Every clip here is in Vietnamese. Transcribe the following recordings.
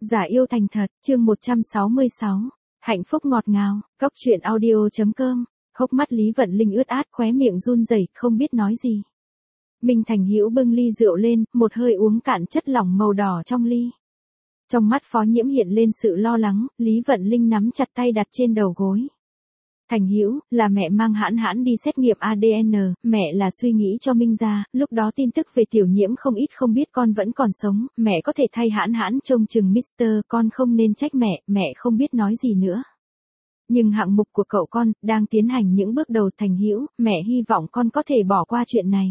Giả yêu thành thật, chương 166. Hạnh phúc ngọt ngào, Cóc truyện audio.com. Hốc mắt Lý Vận Linh ướt át, khóe miệng run rẩy, không biết nói gì. Minh Thành Hữu bưng ly rượu lên, một hơi uống cạn chất lỏng màu đỏ trong ly. Trong mắt Phó Nhiễm hiện lên sự lo lắng, Lý Vận Linh nắm chặt tay đặt trên đầu gối. Thành Hữu, là mẹ mang Hãn Hãn đi xét nghiệm ADN, mẹ là suy nghĩ cho Minh ra, lúc đó tin tức về Tiểu Nhiễm không biết con vẫn còn sống, mẹ có thể thay Hãn Hãn trông chừng Mr. Con không nên trách mẹ không biết nói gì nữa. Nhưng hạng mục của cậu con, đang tiến hành những bước đầu. Thành Hữu, mẹ hy vọng con có thể bỏ qua chuyện này.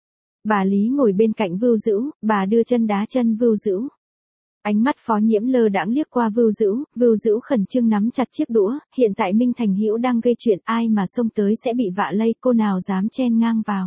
Bà Lý ngồi bên cạnh Vưu Dữu, bà đưa chân đá chân Vưu Dữu. Ánh mắt Phó Nhiễm lơ đãng liếc qua Vưu Dữu khẩn trương nắm chặt chiếc đũa, hiện tại Minh Thành Hữu đang gây chuyện, ai mà xông tới sẽ bị vạ lây, cô nào dám chen ngang vào.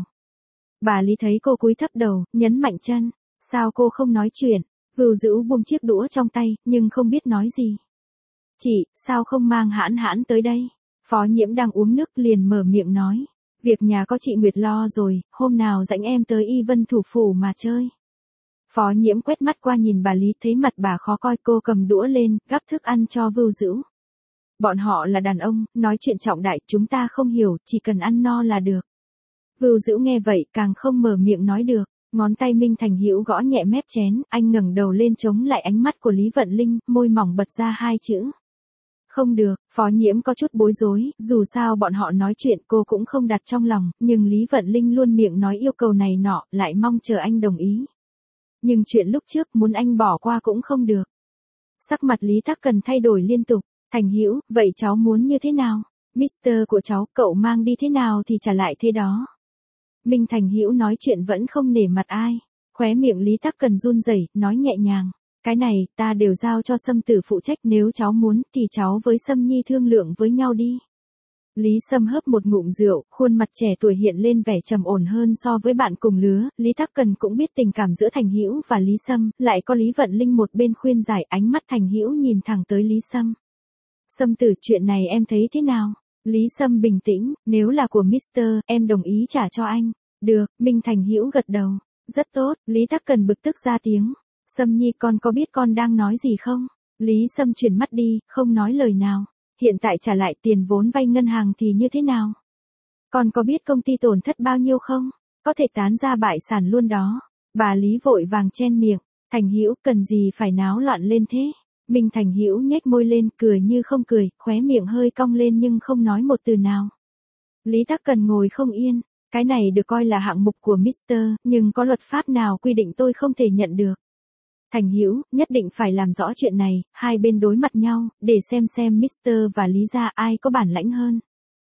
Bà Lý thấy cô cúi thấp đầu, nhấn mạnh chân, sao cô không nói chuyện? Vưu Dữu buông chiếc đũa trong tay, nhưng không biết nói gì. Chị, sao không mang Hãn Hãn tới đây? Phó Nhiễm đang uống nước liền mở miệng nói, việc nhà có chị Nguyệt lo rồi, hôm nào rảnh em tới Y Vân thủ phủ mà chơi. Phó Nhiễm quét mắt qua nhìn bà Lý, thấy mặt bà khó coi, cô cầm đũa lên, gắp thức ăn cho Vưu Dữu. Bọn họ là đàn ông, nói chuyện trọng đại, chúng ta không hiểu, chỉ cần ăn no là được. Vưu Dữu nghe vậy càng không mở miệng nói được, ngón tay Minh Thành Hữu gõ nhẹ mép chén, anh ngẩng đầu lên chống lại ánh mắt của Lý Vận Linh, môi mỏng bật ra hai chữ. Không được. Phó Nhiễm có chút bối rối, dù sao bọn họ nói chuyện cô cũng không đặt trong lòng, nhưng Lý Vận Linh luôn miệng nói yêu cầu này nọ, lại mong chờ anh đồng ý. Nhưng chuyện lúc trước muốn anh bỏ qua cũng không được. Sắc mặt Lý Tắc Cần thay đổi liên tục. Thành Hữu, vậy cháu muốn như thế nào? Mr. của cháu, cậu mang đi thế nào thì trả lại thế đó. Minh Thành Hữu nói chuyện vẫn không nể mặt ai. Khóe miệng Lý Tắc Cần run rẩy, nói nhẹ nhàng. Cái này, ta đều giao cho Sâm Tử phụ trách, nếu cháu muốn, thì cháu với Sâm Nhi thương lượng với nhau đi. Lý Sâm hớp một ngụm rượu, khuôn mặt trẻ tuổi hiện lên vẻ trầm ổn hơn so với bạn cùng lứa. Lý Tắc Cần cũng biết tình cảm giữa Thành Hữu và Lý Sâm, lại có Lý Vận Linh một bên khuyên giải, ánh mắt Thành Hữu nhìn thẳng tới Lý Sâm. Sâm Tử, chuyện này em thấy thế nào? Lý Sâm bình tĩnh, nếu là của Mr. em đồng ý trả cho anh. Được, Minh Thành Hữu gật đầu. Rất tốt. Lý Tắc Cần bực tức ra tiếng. Sâm Nhi, con có biết con đang nói gì không? Lý Sâm chuyển mắt đi, không nói lời nào. Hiện tại trả lại tiền vốn vay ngân hàng thì như thế nào? Con có biết công ty tổn thất bao nhiêu không? Có thể tán ra bại sản luôn đó. Bà Lý vội vàng chen miệng. Thành Hữu, cần gì phải náo loạn lên thế? Minh Thành Hữu nhếch môi lên, cười như không cười, khóe miệng hơi cong lên nhưng không nói một từ nào. Lý Tắc Cần ngồi không yên. Cái này được coi là hạng mục của Mr. Nhưng có luật pháp nào quy định tôi không thể nhận được? Thành Hữu, nhất định phải làm rõ chuyện này. Hai bên đối mặt nhau, để xem Mr. và Lý gia ai có bản lãnh hơn.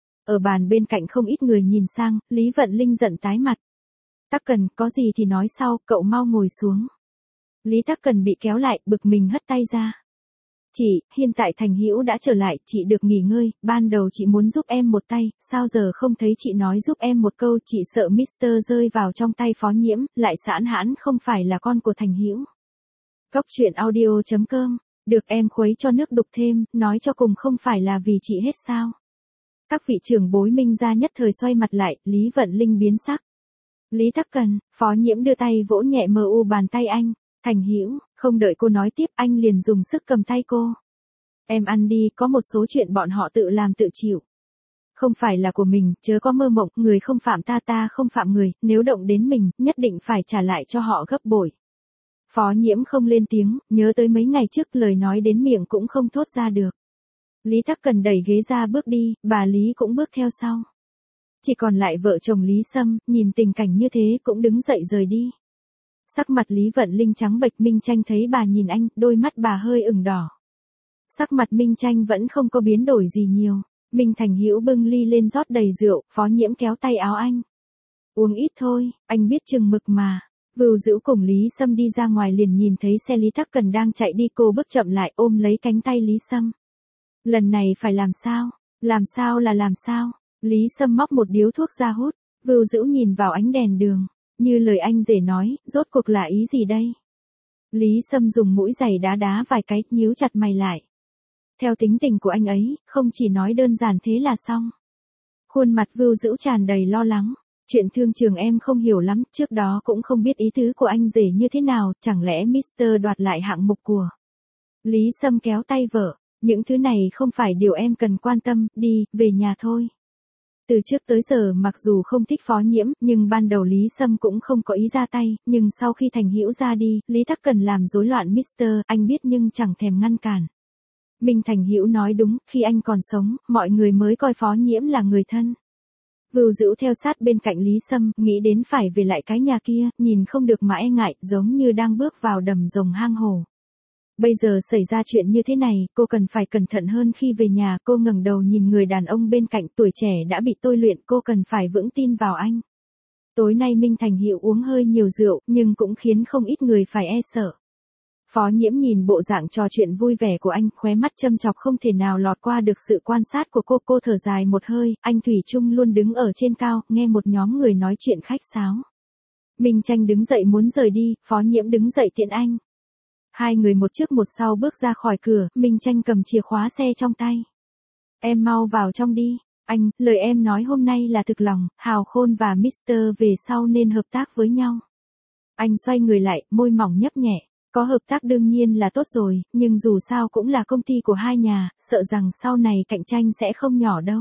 Ở bàn bên cạnh không ít người nhìn sang, Lý Vận Linh giận tái mặt. Tắc Cần, có gì thì nói sau, cậu mau ngồi xuống. Lý Tắc Cần bị kéo lại, bực mình hất tay ra. Chị, hiện tại Thành Hữu đã trở lại, chị được nghỉ ngơi, ban đầu chị muốn giúp em một tay, sao giờ không thấy chị nói giúp em một câu, chị sợ Mr. rơi vào trong tay Phó Nhiễm, lại Hãn Hãn không phải là con của Thành Hữu. Cóc truyện audio.com, được em khuấy cho nước đục thêm, nói cho cùng không phải là vì chị hết sao. Các vị trưởng bối Minh gia nhất thời xoay mặt lại, Lý Vận Linh biến sắc. Lý Tắc Cần, Phó Nhiễm đưa tay vỗ nhẹ bàn tay anh. Thành Hữu, không đợi cô nói tiếp, anh liền dùng sức cầm tay cô. Em ăn đi, có một số chuyện bọn họ tự làm tự chịu. Không phải là của mình, chớ có mơ mộng, người không phạm ta, ta không phạm người, nếu động đến mình, nhất định phải trả lại cho họ gấp bội. Phó Nhiễm không lên tiếng, nhớ tới mấy ngày trước lời nói đến miệng cũng không thốt ra được. Lý Tắc Cần đẩy ghế ra bước đi, bà Lý cũng bước theo sau. Chỉ còn lại vợ chồng Lý Sâm, nhìn tình cảnh như thế cũng đứng dậy rời đi. Sắc mặt Lý Vận Linh trắng bệch, Minh Tranh thấy bà nhìn anh, đôi mắt bà hơi ửng đỏ. Sắc mặt Minh Tranh vẫn không có biến đổi gì nhiều. Minh Thành Hữu bưng ly lên rót đầy rượu, Phó Nhiễm kéo tay áo anh. Uống ít thôi, anh biết chừng mực mà. Vưu Dữu cùng Lý Sâm đi ra ngoài liền nhìn thấy xe Lý Tắc Cần đang chạy đi, cô bước chậm lại ôm lấy cánh tay Lý Sâm. Lần này phải làm sao? Làm sao là làm sao? Lý Sâm móc một điếu thuốc ra hút. Vưu Dữu nhìn vào ánh đèn đường. Như lời anh rể nói, rốt cuộc là ý gì đây? Lý Sâm dùng mũi giày đá vài cái, nhíu chặt mày lại. Theo tính tình của anh ấy, không chỉ nói đơn giản thế là xong. Khuôn mặt Vưu Dữu tràn đầy lo lắng. Chuyện thương trường em không hiểu lắm, trước đó cũng không biết ý tứ của anh rể như thế nào, chẳng lẽ Mr. đoạt lại hạng mục của Lý Sâm kéo tay vợ, những thứ này không phải điều em cần quan tâm, đi, về nhà thôi. Từ trước tới giờ mặc dù không thích Phó Nhiễm, nhưng ban đầu Lý Sâm cũng không có ý ra tay, nhưng sau khi Thành Hữu ra đi, Lý Tắc Cần làm rối loạn Mr. Anh biết nhưng chẳng thèm ngăn cản. Minh Thành Hữu nói đúng, khi anh còn sống, mọi người mới coi Phó Nhiễm là người thân. Vưu Dữu theo sát bên cạnh Lý Sâm, nghĩ đến phải về lại cái nhà kia, nhìn không được mà e ngại, giống như đang bước vào đầm rồng hang hổ. Bây giờ xảy ra chuyện như thế này, cô cần phải cẩn thận hơn khi về nhà. Cô ngẩng đầu nhìn người đàn ông bên cạnh, tuổi trẻ đã bị tôi luyện, cô cần phải vững tin vào anh. Tối nay Minh Thành Hữu uống hơi nhiều rượu, nhưng cũng khiến không ít người phải e sợ. Phó Nhiễm nhìn bộ dạng trò chuyện vui vẻ của anh, khóe mắt châm chọc không thể nào lọt qua được sự quan sát của cô thở dài một hơi, anh thủy chung luôn đứng ở trên cao, nghe một nhóm người nói chuyện khách sáo. Minh Tranh đứng dậy muốn rời đi, Phó Nhiễm đứng dậy tiễn anh. Hai người một trước một sau bước ra khỏi cửa, Minh Tranh cầm chìa khóa xe trong tay. Em mau vào trong đi. Anh, lời em nói hôm nay là thực lòng, Hào Khôn và Mr. về sau nên hợp tác với nhau. Anh xoay người lại, môi mỏng nhấp nhẹ. Có hợp tác đương nhiên là tốt rồi, nhưng dù sao cũng là công ty của hai nhà, sợ rằng sau này cạnh tranh sẽ không nhỏ đâu.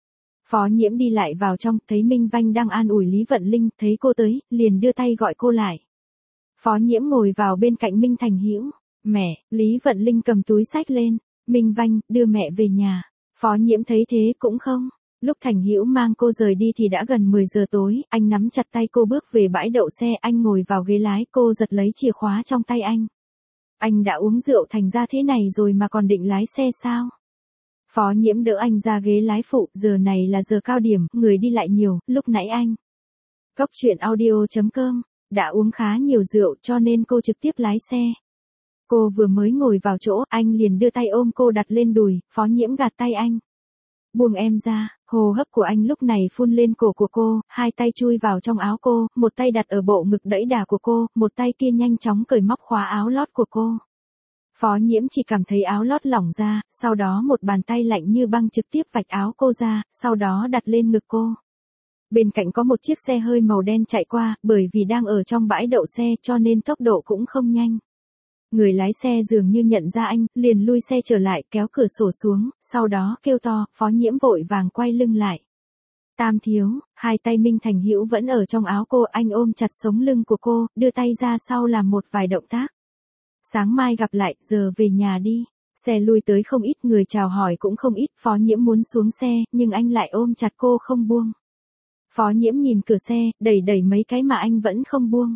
Phó Nhiễm đi lại vào trong, thấy Minh Vanh đang an ủi Lý Vận Linh, thấy cô tới, liền đưa tay gọi cô lại. Phó Nhiễm ngồi vào bên cạnh Minh Thành Hữu. Mẹ, Lý Vận Linh cầm túi xách lên. Minh Vanh, đưa mẹ về nhà. Phó Nhiễm thấy thế cũng không. Lúc Thành Hữu mang cô rời đi thì đã gần 10 giờ tối, anh nắm chặt tay cô bước về bãi đậu xe, anh ngồi vào ghế lái, cô giật lấy chìa khóa trong tay anh. Anh đã uống rượu thành ra thế này rồi mà còn định lái xe sao? Phó Nhiễm đỡ anh ra ghế lái phụ, giờ này là giờ cao điểm, người đi lại nhiều, lúc nãy anh. Cốc truyện audio.com, đã uống khá nhiều rượu cho nên cô trực tiếp lái xe. Cô vừa mới ngồi vào chỗ, anh liền đưa tay ôm cô đặt lên đùi, Phó Nhiễm gạt tay anh. Buông em ra, hô hấp của anh lúc này phun lên cổ của cô, hai tay chui vào trong áo cô, một tay đặt ở bộ ngực đẫy đà của cô, một tay kia nhanh chóng cởi móc khóa áo lót của cô. Phó Nhiễm chỉ cảm thấy áo lót lỏng ra, sau đó một bàn tay lạnh như băng trực tiếp vạch áo cô ra, sau đó đặt lên ngực cô. Bên cạnh có một chiếc xe hơi màu đen chạy qua, bởi vì đang ở trong bãi đậu xe cho nên tốc độ cũng không nhanh. Người lái xe dường như nhận ra anh, liền lui xe trở lại, kéo cửa sổ xuống, sau đó kêu to, Phó Nhiễm vội vàng quay lưng lại. Tam thiếu, hai tay Minh Thành Hữu vẫn ở trong áo cô, anh ôm chặt sống lưng của cô, đưa tay ra sau làm một vài động tác. Sáng mai gặp lại, giờ về nhà đi. Xe lui tới không ít, người chào hỏi cũng không ít, Phó Nhiễm muốn xuống xe, nhưng anh lại ôm chặt cô không buông. Phó Nhiễm nhìn cửa xe, đẩy mấy cái mà anh vẫn không buông.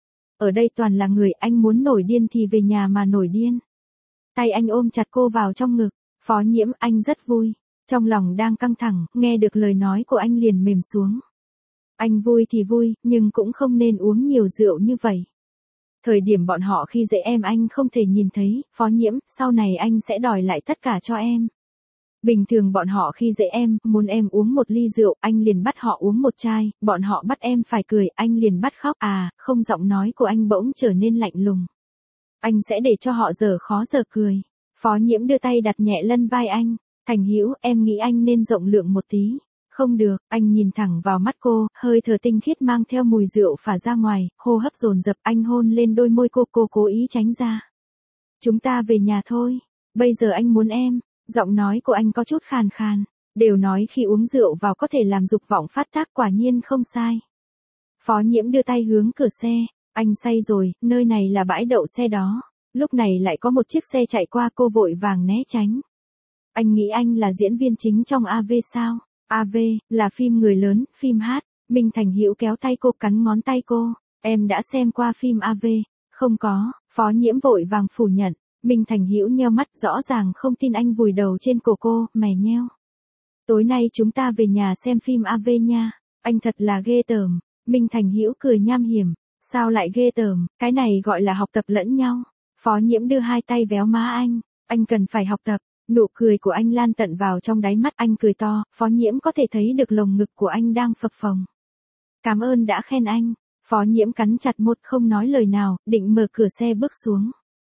Ở đây toàn là người, anh muốn nổi điên thì về nhà mà nổi điên. Tay anh ôm chặt cô vào trong ngực. Phó Nhiễm, anh rất vui. Trong lòng đang căng thẳng, nghe được lời nói của anh liền mềm xuống. Anh vui thì vui, nhưng cũng không nên uống nhiều rượu như vậy. Thời điểm bọn họ khi dễ em anh không thể nhìn thấy, Phó Nhiễm, sau này anh sẽ đòi lại tất cả cho em. Bình thường bọn họ khi dễ em, muốn em uống một ly rượu, anh liền bắt họ uống một chai, bọn họ bắt em phải cười, anh liền bắt khóc, không, giọng nói của anh bỗng trở nên lạnh lùng. Anh sẽ để cho họ giờ khó giờ cười. Phó Nhiễm đưa tay đặt nhẹ lên vai anh. Thành Hữu, em nghĩ anh nên rộng lượng một tí. Không được, anh nhìn thẳng vào mắt cô, hơi thở tinh khiết mang theo mùi rượu phả ra ngoài, hô hấp dồn dập, anh hôn lên đôi môi cô cố ý tránh ra. Chúng ta về nhà thôi, bây giờ anh muốn em. Giọng nói của anh có chút khàn khàn, đều nói khi uống rượu vào có thể làm dục vọng phát tác, quả nhiên không sai. Phó Nhiễm đưa tay hướng cửa xe, anh say rồi, nơi này là bãi đậu xe đó. Lúc này lại có một chiếc xe chạy qua, cô vội vàng né tránh. Anh nghĩ anh là diễn viên chính trong AV sao? AV, là phim người lớn, phim hát. Minh Thành Hữu kéo tay cô, cắn ngón tay cô. Em đã xem qua phim AV. Không có, Phó Nhiễm vội vàng phủ nhận. Minh Thành Hữu nheo mắt, rõ ràng không tin anh, vùi đầu trên cổ cô, mè nheo. Tối nay chúng ta về nhà xem phim AV nha. Anh thật là ghê tởm. Minh Thành Hữu cười nham hiểm. Sao lại ghê tởm, cái này gọi là học tập lẫn nhau. Phó Nhiễm đưa hai tay véo má anh cần phải học tập. Nụ cười của anh lan tận vào trong đáy mắt, anh cười to, Phó Nhiễm có thể thấy được lồng ngực của anh đang phập phồng. Cảm ơn đã khen anh. Phó Nhiễm cắn chặt môi không nói lời nào, định mở cửa xe bước xuống.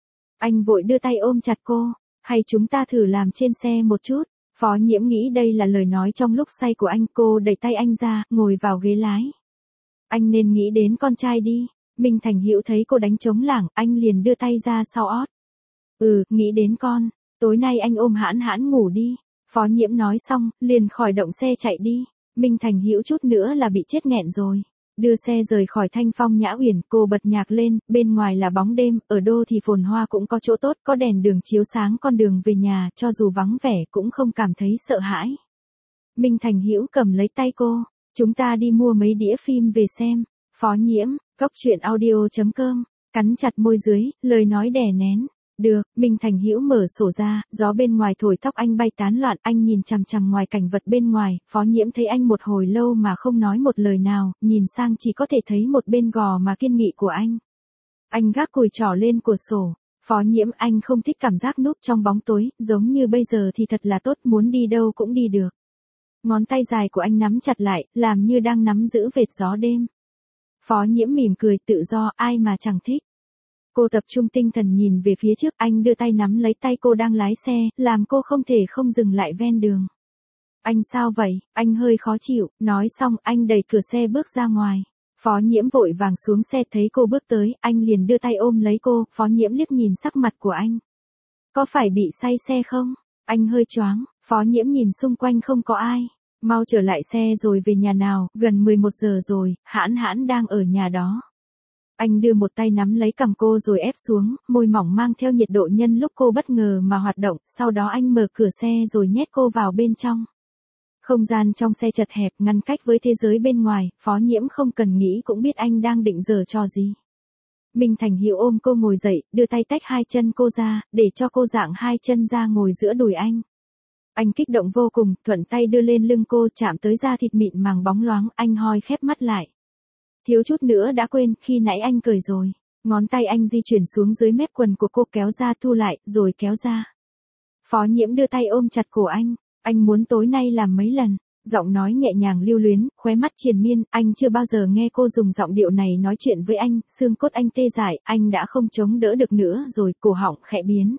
Anh vội đưa tay ôm chặt cô, hay chúng ta thử làm trên xe một chút. Phó Nhiễm nghĩ đây là lời nói trong lúc say của anh, cô đẩy tay anh ra, ngồi vào ghế lái. Anh nên nghĩ đến con trai đi. Minh Thành Hữu thấy cô đánh trống lảng, anh liền đưa tay ra sau ót. Nghĩ đến con. Tối nay anh ôm Hãn Hãn ngủ đi. Phó Nhiễm nói xong, liền khỏi động xe chạy đi. Minh Thành Hữu chút nữa là bị chết nghẹn rồi. Đưa xe rời khỏi Thanh Phong Nhã Uyển, cô bật nhạc lên, bên ngoài là bóng đêm, ở đô thì phồn hoa cũng có chỗ tốt, có đèn đường chiếu sáng con đường về nhà, cho dù vắng vẻ cũng không cảm thấy sợ hãi. Minh Thành Hữu cầm lấy tay cô, chúng ta đi mua mấy đĩa phim về xem. Phó Nhiễm, cốc truyện audio.com, cắn chặt môi dưới, lời nói đè nén. Được, Minh Thành Hữu mở sổ ra, gió bên ngoài thổi tóc anh bay tán loạn, anh nhìn chằm chằm ngoài cảnh vật bên ngoài, Phó Nhiễm thấy anh một hồi lâu mà không nói một lời nào, nhìn sang chỉ có thể thấy một bên gò mà kiên nghị của anh. Anh gác cùi trỏ lên cửa sổ. Phó Nhiễm, anh không thích cảm giác núp trong bóng tối, giống như bây giờ thì thật là tốt, muốn đi đâu cũng đi được. Ngón tay dài của anh nắm chặt lại, làm như đang nắm giữ vệt gió đêm. Phó Nhiễm mỉm cười, tự do, ai mà chẳng thích. Cô tập trung tinh thần nhìn về phía trước, anh đưa tay nắm lấy tay cô đang lái xe, làm cô không thể không dừng lại ven đường. Anh sao vậy? Anh hơi khó chịu, nói xong anh đẩy cửa xe bước ra ngoài. Phó Nhiễm vội vàng xuống xe, thấy cô bước tới, anh liền đưa tay ôm lấy cô, Phó Nhiễm liếc nhìn sắc mặt của anh. Có phải bị say xe không? Anh hơi choáng, Phó Nhiễm nhìn xung quanh không có ai. Mau trở lại xe rồi về nhà nào, gần 11 giờ rồi, Hãn Hãn đang ở nhà đó. Anh đưa một tay nắm lấy cằm cô rồi ép xuống, môi mỏng mang theo nhiệt độ nhân lúc cô bất ngờ mà hoạt động, sau đó anh mở cửa xe rồi nhét cô vào bên trong. Không gian trong xe chật hẹp, ngăn cách với thế giới bên ngoài, Phó Nhiễm không cần nghĩ cũng biết anh đang định giở trò gì. Minh Thành Hữu ôm cô ngồi dậy, đưa tay tách hai chân cô ra, để cho cô dạng hai chân ra ngồi giữa đùi anh. Anh kích động vô cùng, thuận tay đưa lên lưng cô, chạm tới da thịt mịn màng bóng loáng, anh hoi khép mắt lại. Thiếu chút nữa đã quên, khi nãy anh cười rồi. Ngón tay anh di chuyển xuống dưới mép quần của cô, kéo ra thu lại, rồi kéo ra. Phó Nhiễm đưa tay ôm chặt cổ anh muốn tối nay làm mấy lần. Giọng nói nhẹ nhàng lưu luyến, khóe mắt triền miên, anh chưa bao giờ nghe cô dùng giọng điệu này nói chuyện với anh, xương cốt anh tê dại, anh đã không chống đỡ được nữa rồi, cổ họng khẽ biến.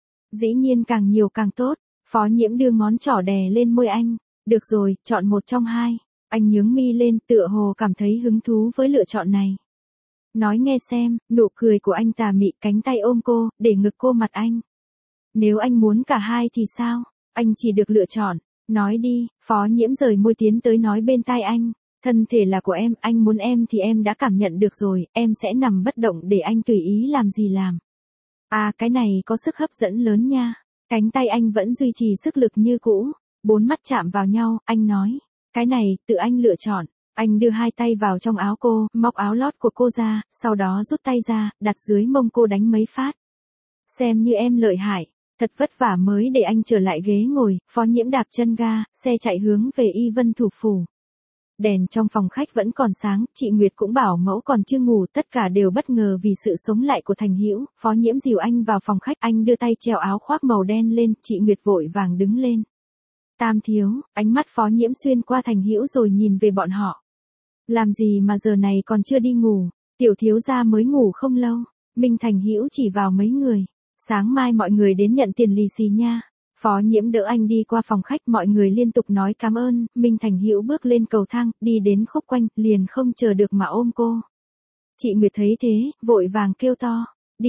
Dĩ nhiên càng nhiều càng tốt. Phó Nhiễm đưa ngón trỏ đè lên môi anh. Được rồi, chọn một trong hai. Anh nhướng mi lên, tựa hồ cảm thấy hứng thú với lựa chọn này. Nói nghe xem, nụ cười của anh tà mị, cánh tay ôm cô, để ngực cô mặt anh. Nếu anh muốn cả hai thì sao? Anh chỉ được lựa chọn. Nói đi, Phó Nhiễm rời môi tiến tới nói bên tai anh. Thân thể là của em, anh muốn em thì em đã cảm nhận được rồi, em sẽ nằm bất động để anh tùy ý làm gì làm. À, cái này có sức hấp dẫn lớn nha. Cánh tay anh vẫn duy trì sức lực như cũ. Bốn mắt chạm vào nhau, anh nói. Cái này, tự anh lựa chọn. Anh đưa hai tay vào trong áo cô, móc áo lót của cô ra, sau đó rút tay ra, đặt dưới mông cô đánh mấy phát. Xem như em lợi hại. Thật vất vả mới để anh trở lại ghế ngồi, Phó Nhiễm đạp chân ga, xe chạy hướng về Y Vân Thủ Phủ. Đèn trong phòng khách vẫn còn sáng, chị Nguyệt cũng bảo mẫu còn chưa ngủ, tất cả đều bất ngờ vì sự sống lại của Thành Hữu. Phó Nhiễm dìu anh vào phòng khách, anh đưa tay treo áo khoác màu đen lên, chị Nguyệt vội vàng đứng lên. Tam thiếu, ánh mắt Phó Nhiễm xuyên qua Thành Hữu rồi nhìn về bọn họ. Làm gì mà giờ này còn chưa đi ngủ, tiểu thiếu gia mới ngủ không lâu. Minh Thành Hữu chỉ vào mấy người. Sáng mai mọi người đến nhận tiền lì xì nha. Phó Nhiễm đỡ anh đi qua phòng khách, mọi người liên tục nói cảm ơn. Minh Thành Hữu bước lên cầu thang, đi đến khúc quanh, liền không chờ được mà ôm cô. Chị Nguyệt thấy thế, vội vàng kêu to.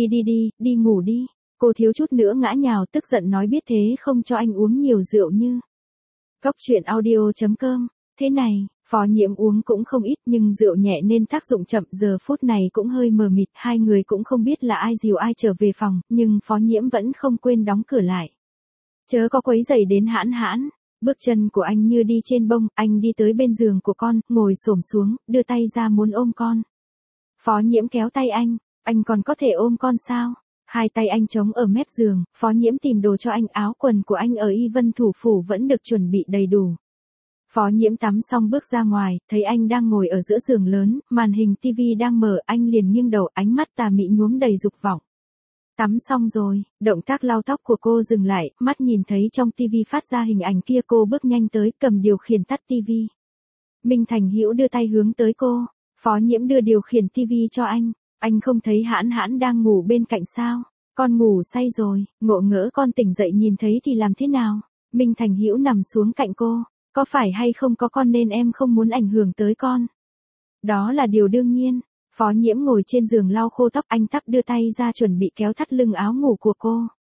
Đi ngủ đi. Cô thiếu chút nữa ngã nhào, tức giận nói biết thế không cho anh uống nhiều rượu như. Cốc truyện audio.com. Thế này, Phó Nhiễm uống cũng không ít nhưng rượu nhẹ nên tác dụng chậm, giờ phút này cũng hơi mờ mịt, hai người cũng không biết là ai dìu ai trở về phòng, nhưng Phó Nhiễm vẫn không quên đóng cửa lại. Chớ có quấy rầy đến Hãn Hãn. Bước chân của anh như đi trên bông, anh đi tới bên giường của con, ngồi xổm xuống, đưa tay ra muốn ôm con. Phó Nhiễm kéo tay anh còn có thể ôm con sao? Hai tay anh chống ở mép giường, Phó Nhiễm tìm đồ cho anh, áo quần của anh ở Y Vân Thủ Phủ vẫn được chuẩn bị đầy đủ. Phó Nhiễm tắm xong bước ra ngoài, thấy anh đang ngồi ở giữa giường lớn, màn hình tivi đang mở, anh liền nghiêng đầu, ánh mắt tà mị nhuốm đầy dục vọng. Tắm xong rồi, động tác lau tóc của cô dừng lại, mắt nhìn thấy trong tivi phát ra hình ảnh kia, cô bước nhanh tới, cầm điều khiển tắt tivi. Minh Thành Hữu đưa tay hướng tới cô, Phó Nhiễm đưa điều khiển tivi cho anh không thấy Hãn Hãn đang ngủ bên cạnh sao? Con ngủ say rồi, ngộ ngỡ con tỉnh dậy nhìn thấy thì làm thế nào? Minh Thành Hữu nằm xuống cạnh cô, có phải hay không có con nên em không muốn ảnh hưởng tới con? Đó là điều đương nhiên. Phó Nhiễm ngồi trên giường lau khô tóc, anh tắc đưa tay ra chuẩn bị kéo thắt lưng áo ngủ của cô.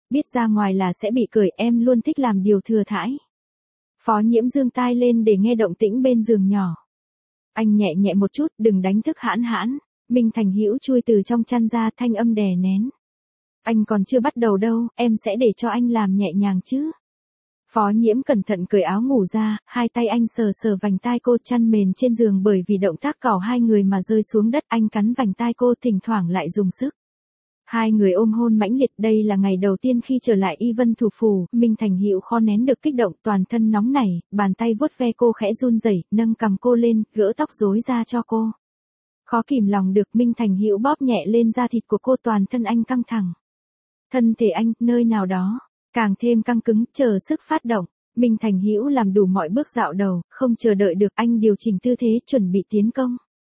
Biết ra ngoài là sẽ bị cười, em luôn thích làm điều thừa thãi. Phó Nhiễm giương tai lên để nghe động tĩnh bên giường nhỏ. Anh nhẹ nhẹ một chút, đừng đánh thức Hãn Hãn. Minh Thành Hữu chui từ trong chăn ra, thanh âm đè nén. Anh còn chưa bắt đầu đâu, em sẽ để cho anh làm nhẹ nhàng chứ. Phó Nhiễm cẩn thận cởi áo ngủ ra, hai tay anh sờ sờ vành tai cô, chăn mền trên giường bởi vì động tác cào hai người mà rơi xuống đất, anh cắn vành tai cô, thỉnh thoảng lại dùng sức. Hai người ôm hôn mãnh liệt, đây là ngày đầu tiên khi trở lại Y Vân Thủ Phủ, Minh Thành Hữu khó nén được kích động, toàn thân nóng nảy, bàn tay vuốt ve cô khẽ run rẩy, nâng cằm cô lên, gỡ tóc rối ra cho cô. Khó kìm lòng được, Minh Thành Hữu bóp nhẹ lên da thịt của cô, toàn thân anh căng thẳng. Thân thể anh, nơi nào đó, càng thêm căng cứng, chờ sức phát động. Minh Thành Hữu làm đủ mọi bước dạo đầu, không chờ đợi được, anh điều chỉnh tư thế, chuẩn bị tiến công.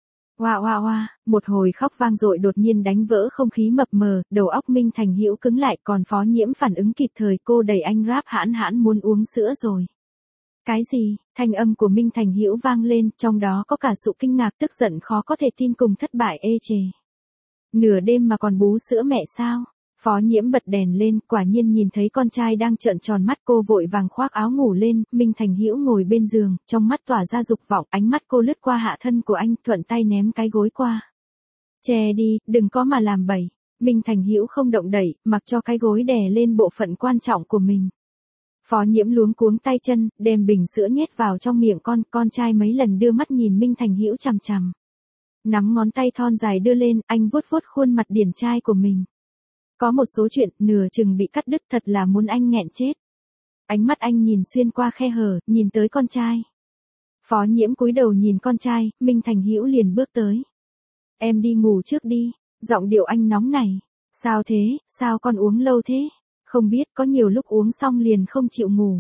Oa oa oa, một hồi khóc vang dội đột nhiên đánh vỡ không khí mập mờ, đầu óc Minh Thành Hữu cứng lại, còn Phó Nhiễm phản ứng kịp thời, cô đẩy anh ráp, Hãn Hãn muốn uống sữa rồi. Cái gì? Thanh âm của Minh Thành Hữu vang lên, trong đó có cả sự kinh ngạc, tức giận khó có thể tin cùng thất bại ê chề. Nửa đêm mà còn bú sữa mẹ sao? Phó Nhiễm bật đèn lên, quả nhiên nhìn thấy con trai đang trợn tròn mắt, cô vội vàng khoác áo ngủ lên, Minh Thành Hữu ngồi bên giường, trong mắt tỏa ra dục vọng, ánh mắt cô lướt qua hạ thân của anh, thuận tay ném cái gối qua. Che đi, đừng có mà làm bậy. Minh Thành Hữu không động đậy, mặc cho cái gối đè lên bộ phận quan trọng của mình. Phó Nhiễm luống cuống tay chân, đem bình sữa nhét vào trong miệng con trai mấy lần đưa mắt nhìn Minh Thành Hữu chằm chằm. Nắm ngón tay thon dài đưa lên, anh vuốt vuốt khuôn mặt điển trai của mình. Có một số chuyện, nửa chừng bị cắt đứt, thật là muốn anh nghẹn chết. Ánh mắt anh nhìn xuyên qua khe hở, nhìn tới con trai. Phó Nhiễm cúi đầu nhìn con trai, Minh Thành Hữu liền bước tới. Em đi ngủ trước đi, giọng điệu anh nóng nảy. Sao thế, sao con uống lâu thế? Không biết, có nhiều lúc uống xong liền không chịu ngủ.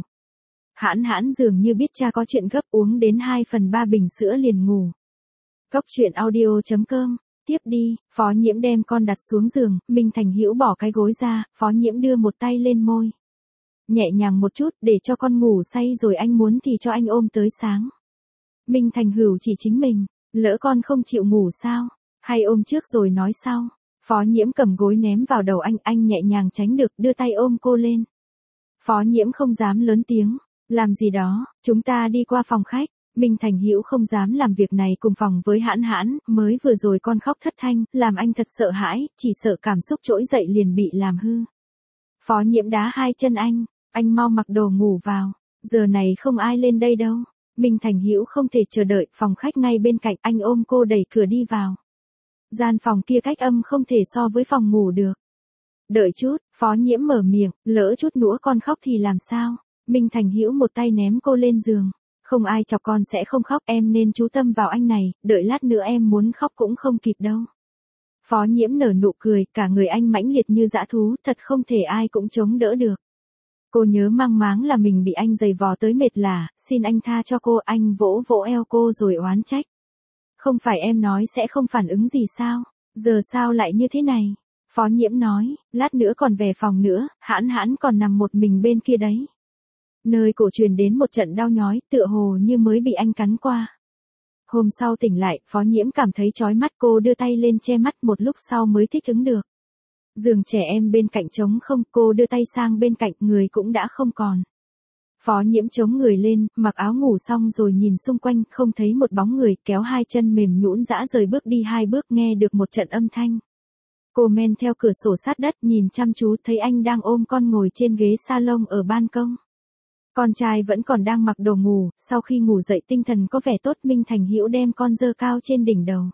Hãn Hãn dường như biết cha có chuyện gấp, uống đến 2/3 bình sữa liền ngủ. Cốc truyện audio.com. Tiếp đi, Phó Nhiễm đem con đặt xuống giường, Minh Thành Hữu bỏ cái gối ra, Phó Nhiễm đưa một tay lên môi. Nhẹ nhàng một chút, để cho con ngủ say rồi anh muốn thì cho anh ôm tới sáng. Minh Thành Hữu chỉ chính mình, lỡ con không chịu ngủ sao? Hay ôm trước rồi nói sau? Phó Nhiễm cầm gối ném vào đầu anh nhẹ nhàng tránh được, đưa tay ôm cô lên. Phó Nhiễm không dám lớn tiếng, làm gì đó, chúng ta đi qua phòng khách. Minh Thành Hữu không dám làm việc này cùng phòng với Hãn Hãn, mới vừa rồi con khóc thất thanh, làm anh thật sợ hãi, chỉ sợ cảm xúc trỗi dậy liền bị làm hư. Phó Nhiễm đá hai chân anh mau mặc đồ ngủ vào, giờ này không ai lên đây đâu. Minh Thành Hữu không thể chờ đợi, phòng khách ngay bên cạnh, anh ôm cô đẩy cửa đi vào. Gian phòng kia cách âm không thể so với phòng ngủ được. Đợi chút, Phó Nhiễm mở miệng, lỡ chút nữa con khóc thì làm sao? Minh Thành Hữu một tay ném cô lên giường. Không ai chọc con sẽ không khóc, em nên chú tâm vào anh này, đợi lát nữa em muốn khóc cũng không kịp đâu. Phó Nhiễm nở nụ cười, cả người anh mãnh liệt như dã thú, thật không thể ai cũng chống đỡ được. Cô nhớ mang máng là mình bị anh giày vò tới mệt lả, xin anh tha cho cô, anh vỗ vỗ eo cô rồi oán trách. Không phải em nói sẽ không phản ứng gì sao, giờ sao lại như thế này? Phó Nhiễm nói, lát nữa còn về phòng nữa, Hãn Hãn còn nằm một mình bên kia đấy. Nơi cổ truyền đến một trận đau nhói, tựa hồ như mới bị anh cắn qua. Hôm sau tỉnh lại, Phó Nhiễm cảm thấy chói mắt, cô đưa tay lên che mắt, một lúc sau mới thích ứng được. Giường trẻ em bên cạnh trống không, cô đưa tay sang bên cạnh, người cũng đã không còn. Phó Nhiễm chống người lên, mặc áo ngủ xong rồi nhìn xung quanh, không thấy một bóng người, kéo hai chân mềm nhũn dã rời bước đi 2 bước, nghe được một trận âm thanh. Cô men theo cửa sổ sát đất, nhìn chăm chú, thấy anh đang ôm con ngồi trên ghế salon ở ban công. Con trai vẫn còn đang mặc đồ ngủ, sau khi ngủ dậy tinh thần có vẻ tốt, Minh Thành Hữu đem con giơ cao trên đỉnh đầu.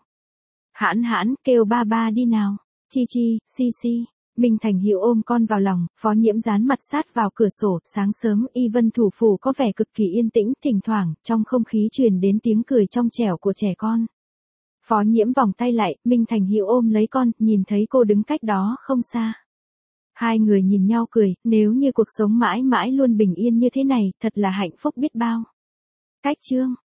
Hãn Hãn, kêu ba ba đi nào. Chi chi, si si. Minh Thành Hữu ôm con vào lòng, Phó Nhiễm dán mặt sát vào cửa sổ, sáng sớm Y Vân Thủ Phủ có vẻ cực kỳ yên tĩnh, thỉnh thoảng, trong không khí truyền đến tiếng cười trong trẻo của trẻ con. Phó Nhiễm vòng tay lại, Minh Thành Hữu ôm lấy con, nhìn thấy cô đứng cách đó không xa. Hai người nhìn nhau cười, nếu như cuộc sống mãi mãi luôn bình yên như thế này, thật là hạnh phúc biết bao. Cách chương